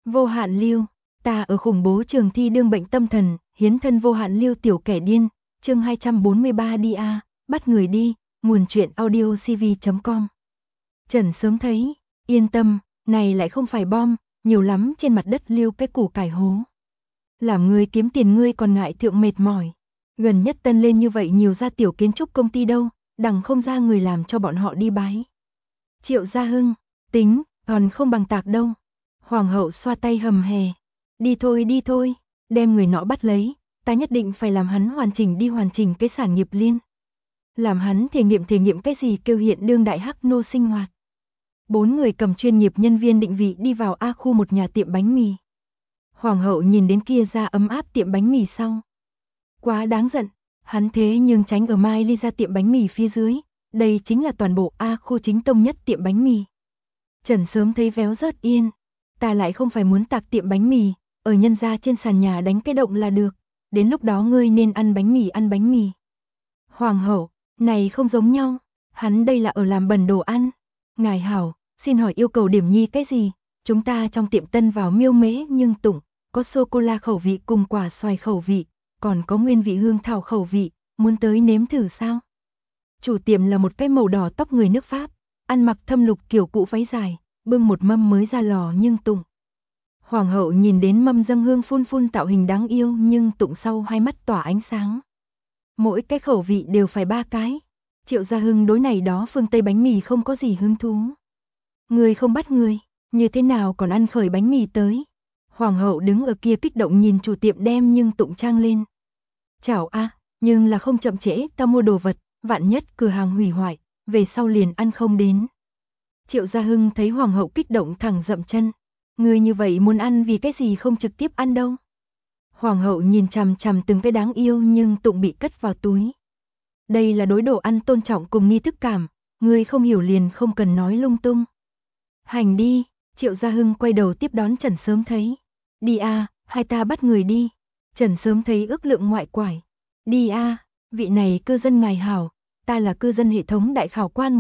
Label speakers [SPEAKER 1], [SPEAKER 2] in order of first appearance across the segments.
[SPEAKER 1] Vô hạn lưu, ta ở khủng bố trường thi đương bệnh tâm thần, hiến thân vô hạn lưu tiểu kẻ điên, chương 243 đi a, bắt người đi, nguồn truyện audio cv.com. Trần sớm thấy, yên tâm, này lại không phải bom, nhiều lắm trên mặt đất lưu cái củ cải hố. Làm ngươi kiếm tiền ngươi còn ngại thượng mệt mỏi. Gần nhất tân lên như vậy nhiều ra tiểu kiến trúc công ty đâu, đằng không ra người làm cho bọn họ đi bái. Triệu Gia Hưng, tính, còn không bằng tạc đâu. Hoàng hậu xoa tay hầm hè. Đi thôi, đem người nọ bắt lấy, ta nhất định phải làm hắn hoàn chỉnh cái sản nghiệp liên. Làm hắn thể nghiệm cái gì kêu hiện đương đại hắc nô sinh hoạt. 4 người cầm chuyên nghiệp nhân viên định vị đi vào A khu một nhà tiệm bánh mì. Hoàng hậu nhìn đến kia ra ấm áp tiệm bánh mì sau. Quá đáng giận, hắn thế nhưng tránh ở Mai Ly ra tiệm bánh mì phía dưới, đây chính là toàn bộ A khu chính tông nhất tiệm bánh mì. Trần sớm thấy véo rớt yên, ta lại không phải muốn tạc tiệm bánh mì, ở nhân gia trên sàn nhà đánh cái động là được, đến lúc đó ngươi nên ăn bánh mì. Hoàng hậu, này không giống nhau, hắn đây là ở làm bẩn đồ ăn. Ngài hảo, xin hỏi yêu cầu điểm nhi cái gì? Chúng ta trong tiệm tân vào miêu mễ nhưng tụng, có sô-cô-la khẩu vị cùng quả xoài khẩu vị, còn có nguyên vị hương thảo khẩu vị, muốn tới nếm thử sao? Chủ tiệm là một cái màu đỏ tóc người nước Pháp, ăn mặc thâm lục kiểu cũ váy dài, bưng một mâm mới ra lò nhưng tụng. Hoàng hậu nhìn đến mâm dâng hương phun tạo hình đáng yêu nhưng tụng sau hai mắt tỏa ánh sáng. Mỗi cái khẩu vị đều phải 3 cái. Triệu Gia Hưng đối này đó phương Tây bánh mì không có gì hứng thú. Người không bắt người, như thế nào còn ăn khởi bánh mì tới. Hoàng hậu đứng ở kia kích động nhìn chủ tiệm đem nhưng tụng trang lên. Chào a, nhưng là không chậm trễ, ta mua đồ vật, vạn nhất cửa hàng hủy hoại, về sau liền ăn không đến. Triệu Gia Hưng thấy hoàng hậu kích động thẳng dậm chân. Người như vậy muốn ăn vì cái gì không trực tiếp ăn đâu. Hoàng hậu nhìn chằm chằm từng cái đáng yêu nhưng tụng bị cất vào túi. Đây là đối đồ ăn tôn trọng cùng nghi thức cảm, người không hiểu liền không cần nói lung tung. Hành đi, Triệu Gia Hưng quay đầu tiếp đón Trần sớm thấy. Đi a, hai ta bắt người đi. Trần sớm thấy ước lượng ngoại quải. Đi a, vị này cư dân ngài hảo, ta là cư dân hệ thống đại khảo quan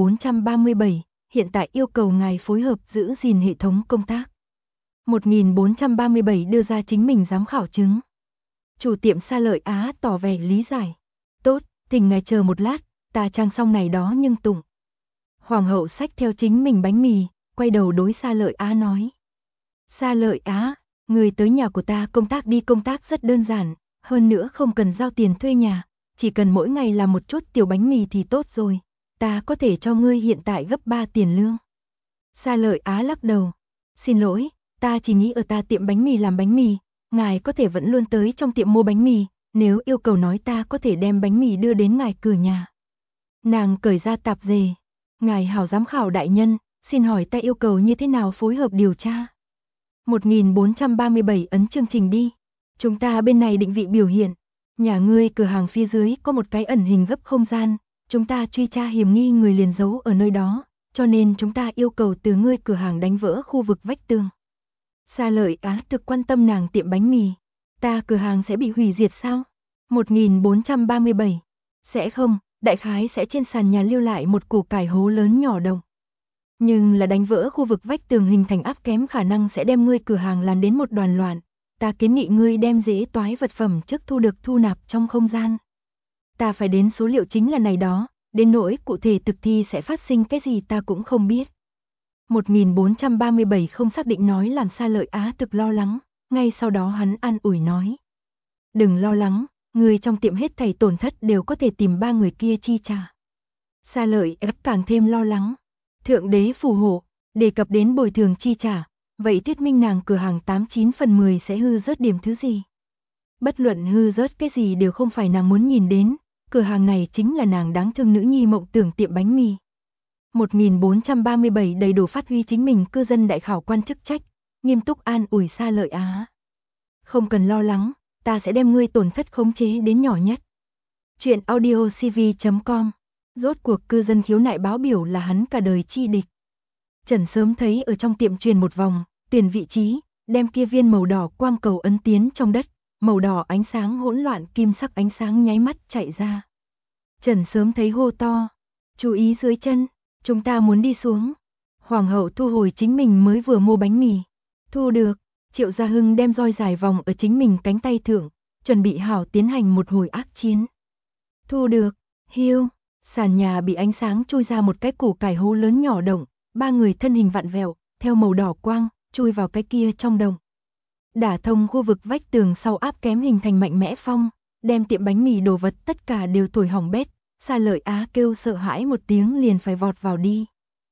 [SPEAKER 1] 1437, hiện tại yêu cầu ngài phối hợp giữ gìn hệ thống công tác. 1437 đưa ra chính mình giám khảo chứng. Chủ tiệm Sa Lợi Á tỏ vẻ lý giải. Tốt, thỉnh ngài chờ một lát, ta trang xong này đó nhưng tụng. Hoàng hậu xách theo chính mình bánh mì, quay đầu đối Sa Lợi Á nói. Sa Lợi Á, người tới nhà của ta công tác đi, công tác rất đơn giản, hơn nữa không cần giao tiền thuê nhà, chỉ cần mỗi ngày làm một chút tiểu bánh mì thì tốt rồi, ta có thể cho ngươi hiện tại gấp 3 tiền lương. Sa Lợi Á lắc đầu. Xin lỗi, ta chỉ nghĩ ở ta tiệm bánh mì làm bánh mì, ngài có thể vẫn luôn tới trong tiệm mua bánh mì, nếu yêu cầu nói ta có thể đem bánh mì đưa đến ngài cửa nhà. Nàng cởi ra tạp dề. Ngài hảo giám khảo đại nhân, xin hỏi ta yêu cầu như thế nào phối hợp điều tra? 1437 ấn chương trình đi. Chúng ta bên này định vị biểu hiện. Nhà ngươi cửa hàng phía dưới có một cái ẩn hình gấp không gian, chúng ta truy tra hiểm nghi người liền giấu ở nơi đó, cho nên chúng ta yêu cầu từ ngươi cửa hàng đánh vỡ khu vực vách tường. Sa Lợi Á thực quan tâm nàng tiệm bánh mì. Ta cửa hàng sẽ bị hủy diệt sao? 1437. Sẽ không, đại khái sẽ trên sàn nhà lưu lại một củ cải hố lớn nhỏ đồng. Nhưng là đánh vỡ khu vực vách tường hình thành áp kém khả năng sẽ đem ngươi cửa hàng làm đến một đoàn loạn. Ta kiến nghị ngươi đem dễ toái vật phẩm trước thu được thu nạp trong không gian. Ta phải đến số liệu chính là này đó, đến nỗi cụ thể thực thi sẽ phát sinh cái gì ta cũng không biết. 1437 không xác định nói làm Sa Lợi Á thực lo lắng, ngay sau đó hắn an ủi nói. Đừng lo lắng, người trong tiệm hết thảy tổn thất đều có thể tìm 3 người kia chi trả. Sa Lợi Á càng thêm lo lắng. Thượng đế phù hộ, đề cập đến bồi thường chi trả, vậy thuyết minh nàng cửa hàng 89 phần 10 sẽ hư rớt điểm thứ gì. Bất luận hư rớt cái gì đều không phải nàng muốn nhìn đến, cửa hàng này chính là nàng đáng thương nữ nhi mộng tưởng tiệm bánh mì. 1437 đầy đủ phát huy chính mình cư dân đại khảo quan chức trách, nghiêm túc an ủi Sa Lợi Á. Không cần lo lắng, ta sẽ đem ngươi tổn thất khống chế đến nhỏ nhất. Chuyện audio cv.com. Rốt cuộc cư dân khiếu nại báo biểu là hắn cả đời chi địch. Trần sớm thấy ở trong tiệm truyền một vòng, tuyển vị trí, đem kia viên màu đỏ quang cầu ấn tiến trong đất, màu đỏ ánh sáng hỗn loạn kim sắc ánh sáng nháy mắt chạy ra. Trần sớm thấy hô to, chú ý dưới chân, chúng ta muốn đi xuống. Hoàng hậu thu hồi chính mình mới vừa mua bánh mì. Thu được, Triệu Gia Hưng đem roi dài vòng ở chính mình cánh tay thượng, chuẩn bị hảo tiến hành một hồi ác chiến. Thu được, hiu, sàn nhà bị ánh sáng chui ra một cái củ cải hố lớn nhỏ động, ba người thân hình vặn vẹo, theo màu đỏ quang, chui vào cái kia trong động. Đả thông khu vực vách tường sau áp kém hình thành mạnh mẽ phong, đem tiệm bánh mì đồ vật tất cả đều thổi hỏng bét, Sa Lợi Á kêu sợ hãi một tiếng liền phải vọt vào đi.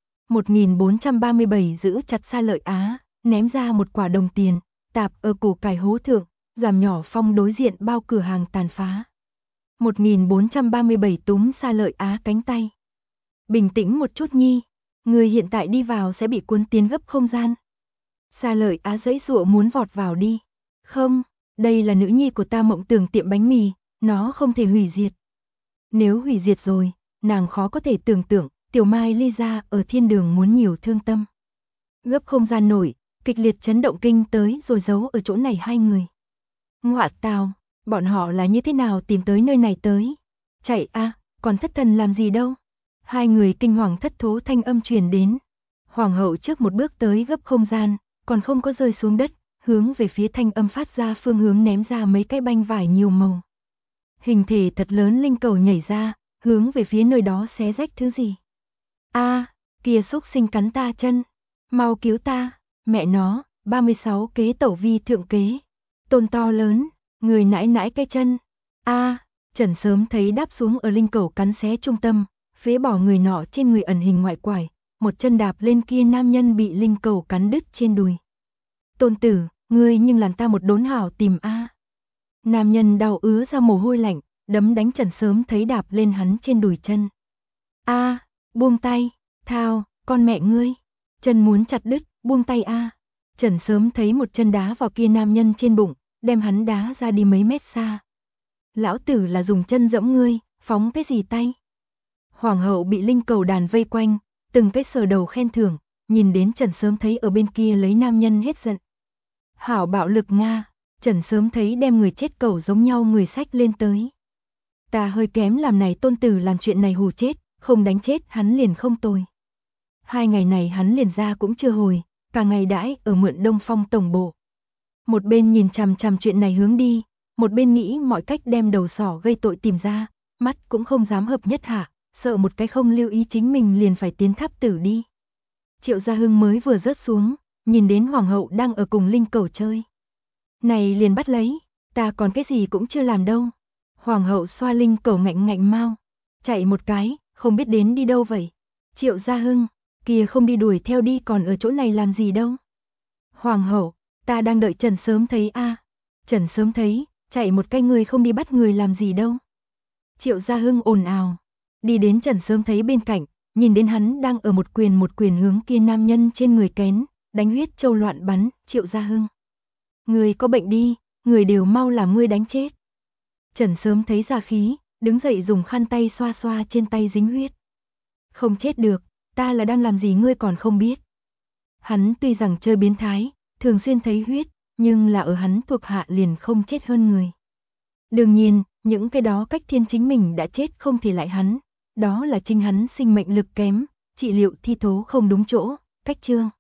[SPEAKER 1] 1437 giữ chặt Sa Lợi Á, ném ra một quả đồng tiền, tạp ở củ cải hố thượng, giảm nhỏ phong đối diện bao cửa hàng tàn phá. 1437 túm Sa Lợi Á cánh tay. Bình tĩnh một chút nhi, người hiện tại đi vào sẽ bị cuốn tiến gấp không gian. Sa Lợi Á giãy giụa muốn vọt vào đi. Không, đây là nữ nhi của ta mộng tưởng tiệm bánh mì, nó không thể hủy diệt. Nếu hủy diệt rồi, nàng khó có thể tưởng tượng, Tiểu Mai ly ra ở thiên đường muốn nhiều thương tâm. Gấp không gian nổi, kịch liệt chấn động kinh tới rồi giấu ở chỗ này hai người. Ngọa tào, bọn họ là như thế nào tìm tới nơi này tới? Chạy a, còn thất thần làm gì đâu? Hai người kinh hoàng thất thố thanh âm truyền đến. Hoàng hậu trước một bước tới gấp không gian, còn không có rơi xuống đất, hướng về phía thanh âm phát ra phương hướng ném ra mấy cái banh vải nhiều màu. Hình thể thật lớn linh cầu nhảy ra, hướng về phía nơi đó xé rách thứ gì. A, kia xúc sinh cắn ta chân, mau cứu ta, mẹ nó, 36 kế tẩu vi thượng kế. Tôn to lớn, người nãi nãi cái chân. A, Trần sớm thấy đáp xuống ở linh cầu cắn xé trung tâm, phế bỏ người nọ trên người ẩn hình ngoại quải, một chân đạp lên kia nam nhân bị linh cầu cắn đứt trên đùi. Tôn tử, ngươi nhưng làm ta một đốn hảo tìm a. Nam nhân đau ứa ra mồ hôi lạnh, đấm đánh Trần sớm thấy đạp lên hắn trên đùi chân. A, buông tay, thao, con mẹ ngươi, chân muốn chặt đứt, buông tay a. Trần sớm thấy một chân đá vào kia nam nhân trên bụng, đem hắn đá ra đi mấy mét xa. Lão tử là dùng chân dẫm ngươi, phóng cái gì tay? Hoàng hậu bị linh cầu đàn vây quanh, từng cái sờ đầu khen thưởng, nhìn đến Trần sớm thấy ở bên kia lấy nam nhân hết giận. Hảo bạo lực Nga, Trần sớm thấy đem người chết cầu giống nhau người sách lên tới. Ta hơi kém làm này tôn tử làm chuyện này hù chết, không đánh chết hắn liền không tồi. 2 ngày này hắn liền ra cũng chưa hồi, cả ngày đãi ở mượn Đông Phong tổng bộ. Một bên nhìn chằm chằm chuyện này hướng đi, một bên nghĩ mọi cách đem đầu sỏ gây tội tìm ra, mắt cũng không dám hợp nhất hạ, sợ một cái không lưu ý chính mình liền phải tiến tháp tử đi. Triệu Gia Hưng mới vừa rớt xuống, nhìn đến hoàng hậu đang ở cùng linh cầu chơi. Này liền bắt lấy, ta còn cái gì cũng chưa làm đâu. Hoàng hậu xoa linh cầu ngạnh ngạnh mau, chạy một cái, không biết đến đi đâu vậy. Triệu Gia Hưng, kia không đi đuổi theo đi còn ở chỗ này làm gì đâu. Hoàng hậu, ta đang đợi Trần sớm thấy a. Trần sớm thấy, chạy một cái người không đi bắt người làm gì đâu. Triệu Gia Hưng ồn ào, đi đến Trần sớm thấy bên cạnh, nhìn đến hắn đang ở một quyền hướng kia nam nhân trên người kén, đánh huyết châu loạn bắn. Triệu Gia Hưng, người có bệnh đi, người đều mau làm ngươi đánh chết. Trần sớm thấy ra khí, đứng dậy dùng khăn tay xoa xoa trên tay dính huyết. Không chết được, ta là đang làm gì ngươi còn không biết. Hắn tuy rằng chơi biến thái, thường xuyên thấy huyết, nhưng là ở hắn thuộc hạ liền không chết hơn người. Đương nhiên, những cái đó cách thiên chính mình đã chết không thể lại hắn, đó là chính hắn sinh mệnh lực kém, trị liệu thi thố không đúng chỗ, cách chương.